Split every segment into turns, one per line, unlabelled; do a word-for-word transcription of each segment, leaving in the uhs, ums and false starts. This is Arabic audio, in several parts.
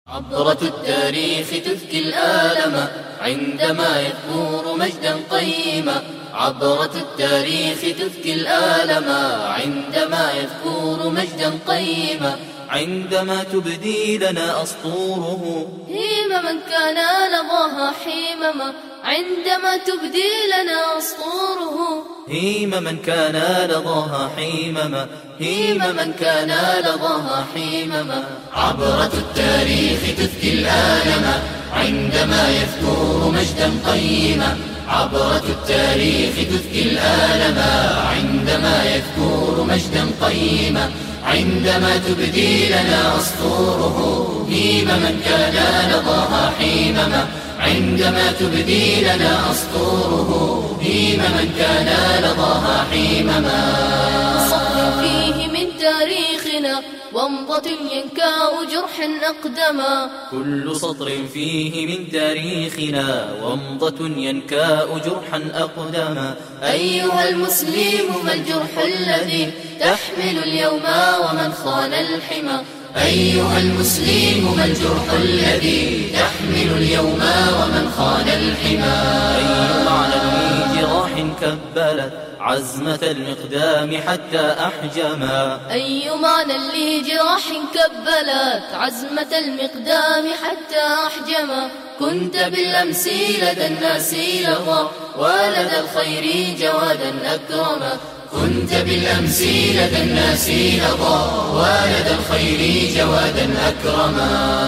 عبرة التاريخ تذكي الآلم عندما يذكر مجدا قيما. عبرة التاريخ تذكي الآلم عندما يذكر مجدا قيما. عندما تبدي لنا أسطوره
هيم من كان لظاها حيمما. عندما تبدي لنا أسطوره
هيم من كان لظاها حيمما. هيم من كان لظاها حيمما. عبرة التاريخ تذكي الآلم عندما يذكر مجدا قيما. عبرة التاريخ تذكي الآلم عندما يذكر مجدا قيما. عندما تبدي لنا أسطوره هيم من كان لظاها حيمما. عندما تبدي لنا أسطوره هيم من كان لظاها حيمما.
سطر فيه من تاريخنا ومضة ينكاء جرحا أقدما.
كل سطر فيه من تاريخنا ومضة ينكاء جرحا أقدما.
أيها المسلم ما الجرح الذي تحمل اليوم ومن خان الحمى.
أيها المسلم ما الجرح الذي تحمل اليوم ومن خان الحمى. أي معنى لجراح كبلت عزمة المقدام حتى أحجما.
أي معنى لجراح كبلت عزمة المقدام حتى أحجما.
كنت بالأمس لدى الناس لظى ولدى الخير جوادا أكرما. كنت بالأمس لدى الناس لظى ولدى الخير جوادا أكرما.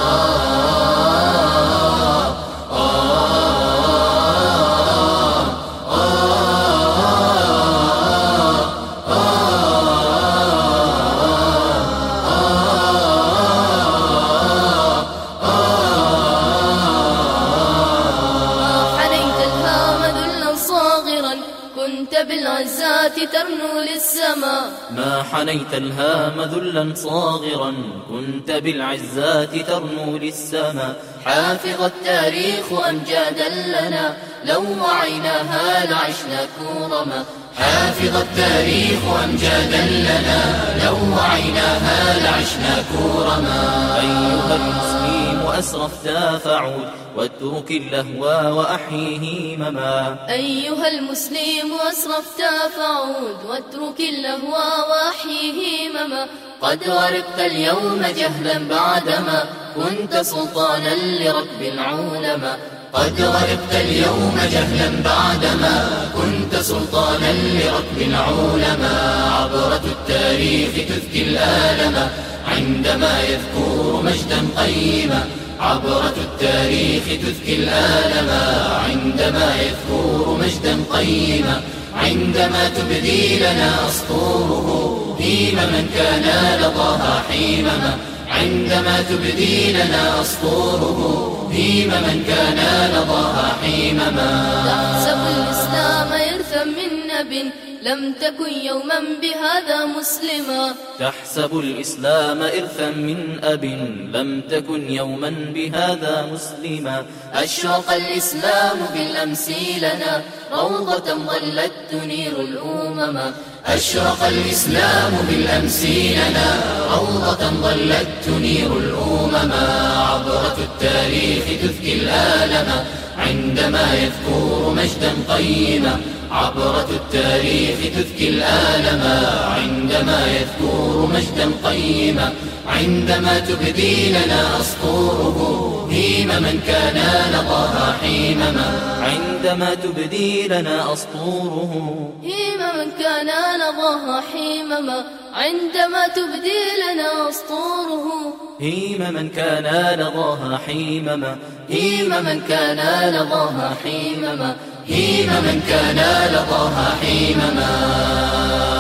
كنت بالعزات ترنو للسماء.
ما حنيت الهام ذلا صاغرا كنت بالعزات ترنو للسماء. حافظ التاريخ أمجادا لنا لو وعيناها لعشنا كورما. حافظ التاريخ أمجادا لنا لو وعيناها لعشنا كورما. أيها المسلم أسرفت فعود واترك اللهو وأحيه همما.
أيها المسلم أسرفت فعود واترك اللهو وأحيه همما.
قد غرقت اليوم جهلا بعدما كنت سلطانا لركب العولما. قد غرقت اليوم جهلا بعدما كنت سلطانا لركب العولما. عبرة التاريخ تذكي الآلم عندما يذكر مجدا قيما. عبرة التاريخ تذكي الآلم عندما يذكر مجدا قيما. عندما تبدي لنا أسطوره هيم من كان لظاها حيمما. عندما تبدي لنا أسطوره هيم من كان لظاها حيمما.
تحسب الإسلام إرثا من نب لم تكن يوما بهذا مسلما.
تحسب الإسلام إرثا من أب لم تكن يوما بهذا مسلما. أشرق الإسلام بالأمس لنا روضة ظلت تنير الأمم. أشرق الإسلام بالأمس لنا روضة ظلت تنير الأمم. عبرة التاريخ تذكي الآلم عندما يذكر مجدا قيما. عبرة التاريخ تذكي الآلم عندما يذكر مجدا قيما. عندما تبدي لنا أسطوره هيم من كان لظاها حيمما. عندما تبدي لنا أسطوره
هيم من كان لظاها حيمما. عندما تبدي لنا أسطوره
هيم من كان لظاها حيمما. هيم من كان لظاها حيمما. هيم من كان لظاها حيمما.